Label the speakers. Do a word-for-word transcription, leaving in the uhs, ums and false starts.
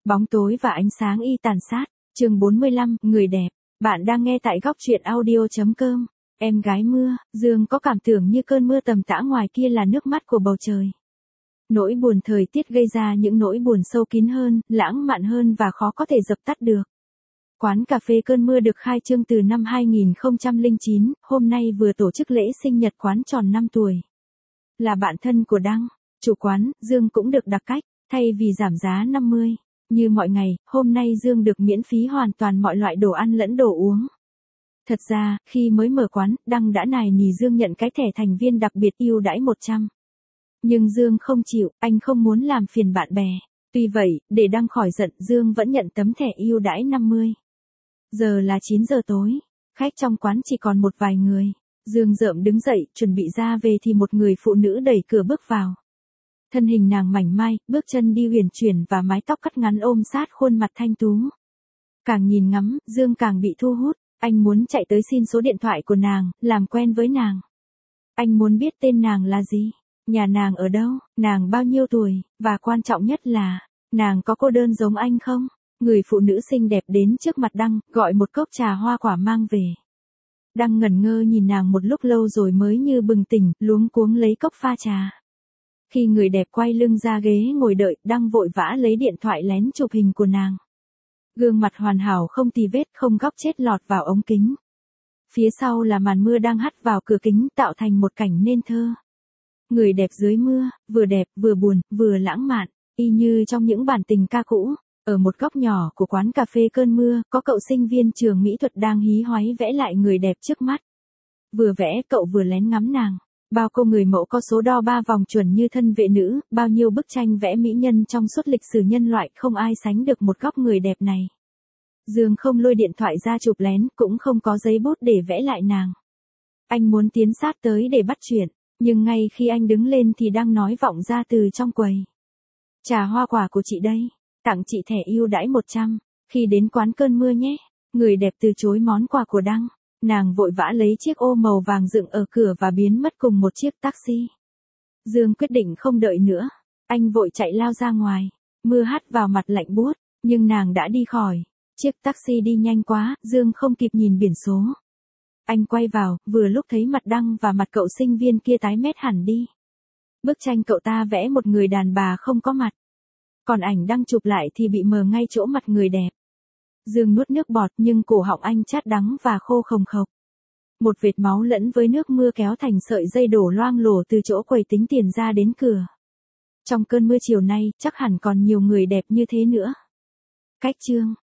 Speaker 1: Bóng tối và ánh sáng y tàn sát. Chương bốn mươi lăm, người đẹp. Bạn đang nghe tại góc truyện audio chấm com. Em gái mưa, Dương có cảm tưởng như cơn mưa tầm tã ngoài kia là nước mắt của bầu trời. Nỗi buồn thời tiết gây ra những nỗi buồn sâu kín hơn, lãng mạn hơn và khó có thể dập tắt được. Quán cà phê Cơn Mưa được khai trương từ năm hai nghìn không trăm lẻ chín, hôm nay vừa tổ chức lễ sinh nhật quán tròn năm tuổi. Là bạn thân của Đăng, chủ quán, Dương cũng được đặc cách, thay vì giảm giá năm mươi. Như mọi ngày, hôm nay Dương được miễn phí hoàn toàn mọi loại đồ ăn lẫn đồ uống. Thật ra, khi mới mở quán, Đăng đã nài nỉ Dương nhận cái thẻ thành viên đặc biệt ưu đãi một trăm. Nhưng Dương không chịu, anh không muốn làm phiền bạn bè. Tuy vậy, để Đăng khỏi giận, Dương vẫn nhận tấm thẻ ưu đãi năm mươi. Giờ là chín giờ tối, khách trong quán chỉ còn một vài người. Dương rợm đứng dậy, chuẩn bị ra về thì một người phụ nữ đẩy cửa bước vào. Thân hình nàng mảnh mai, bước chân đi huyền chuyển và mái tóc cắt ngắn ôm sát khuôn mặt thanh tú. Càng nhìn ngắm, Dương càng bị thu hút, anh muốn chạy tới xin số điện thoại của nàng, làm quen với nàng. Anh muốn biết tên nàng là gì, nhà nàng ở đâu, nàng bao nhiêu tuổi, và quan trọng nhất là, nàng có cô đơn giống anh không? Người phụ nữ xinh đẹp đến trước mặt Đăng, gọi một cốc trà hoa quả mang về. Đăng ngẩn ngơ nhìn nàng một lúc lâu rồi mới như bừng tỉnh, luống cuống lấy cốc pha trà. Khi người đẹp quay lưng ra ghế ngồi đợi, Đăng vội vã lấy điện thoại lén chụp hình của nàng. Gương mặt hoàn hảo không tì vết, không góc chết lọt vào ống kính. Phía sau là màn mưa đang hắt vào cửa kính tạo thành một cảnh nên thơ. Người đẹp dưới mưa, vừa đẹp, vừa buồn, vừa lãng mạn, y như trong những bản tình ca cũ. Ở một góc nhỏ của quán cà phê Cơn Mưa, có cậu sinh viên trường mỹ thuật đang hí hoáy vẽ lại người đẹp trước mắt. Vừa vẽ, cậu vừa lén ngắm nàng. Bao cô người mẫu có số đo ba vòng chuẩn như thân vệ nữ, bao nhiêu bức tranh vẽ mỹ nhân trong suốt lịch sử nhân loại, không ai sánh được một góc người đẹp này. Dương không lôi điện thoại ra chụp lén, cũng không có giấy bút để vẽ lại nàng. Anh muốn tiến sát tới để bắt chuyện, nhưng ngay khi anh đứng lên thì đang nói vọng ra từ trong quầy. Trà hoa quả của chị đây, tặng chị thẻ ưu đãi một trăm, khi đến quán Cơn Mưa nhé. Người đẹp từ chối món quà của Đăng. Nàng vội vã lấy chiếc ô màu vàng dựng ở cửa và biến mất cùng một chiếc taxi. Dương quyết định không đợi nữa. Anh vội chạy lao ra ngoài. Mưa hắt vào mặt lạnh buốt, nhưng nàng đã đi khỏi. Chiếc taxi đi nhanh quá, Dương không kịp nhìn biển số. Anh quay vào, vừa lúc thấy mặt Đăng và mặt cậu sinh viên kia tái mét hẳn đi. Bức tranh cậu ta vẽ một người đàn bà không có mặt. Còn ảnh Đăng chụp lại thì bị mờ ngay chỗ mặt người đẹp. Dương nuốt nước bọt nhưng cổ họng anh chát đắng và khô khồng khộc. Một vệt máu lẫn với nước mưa kéo thành sợi dây đổ loang lổ từ chỗ quầy tính tiền ra đến cửa. Trong cơn mưa chiều nay, chắc hẳn còn nhiều người đẹp như thế nữa. Cách chương.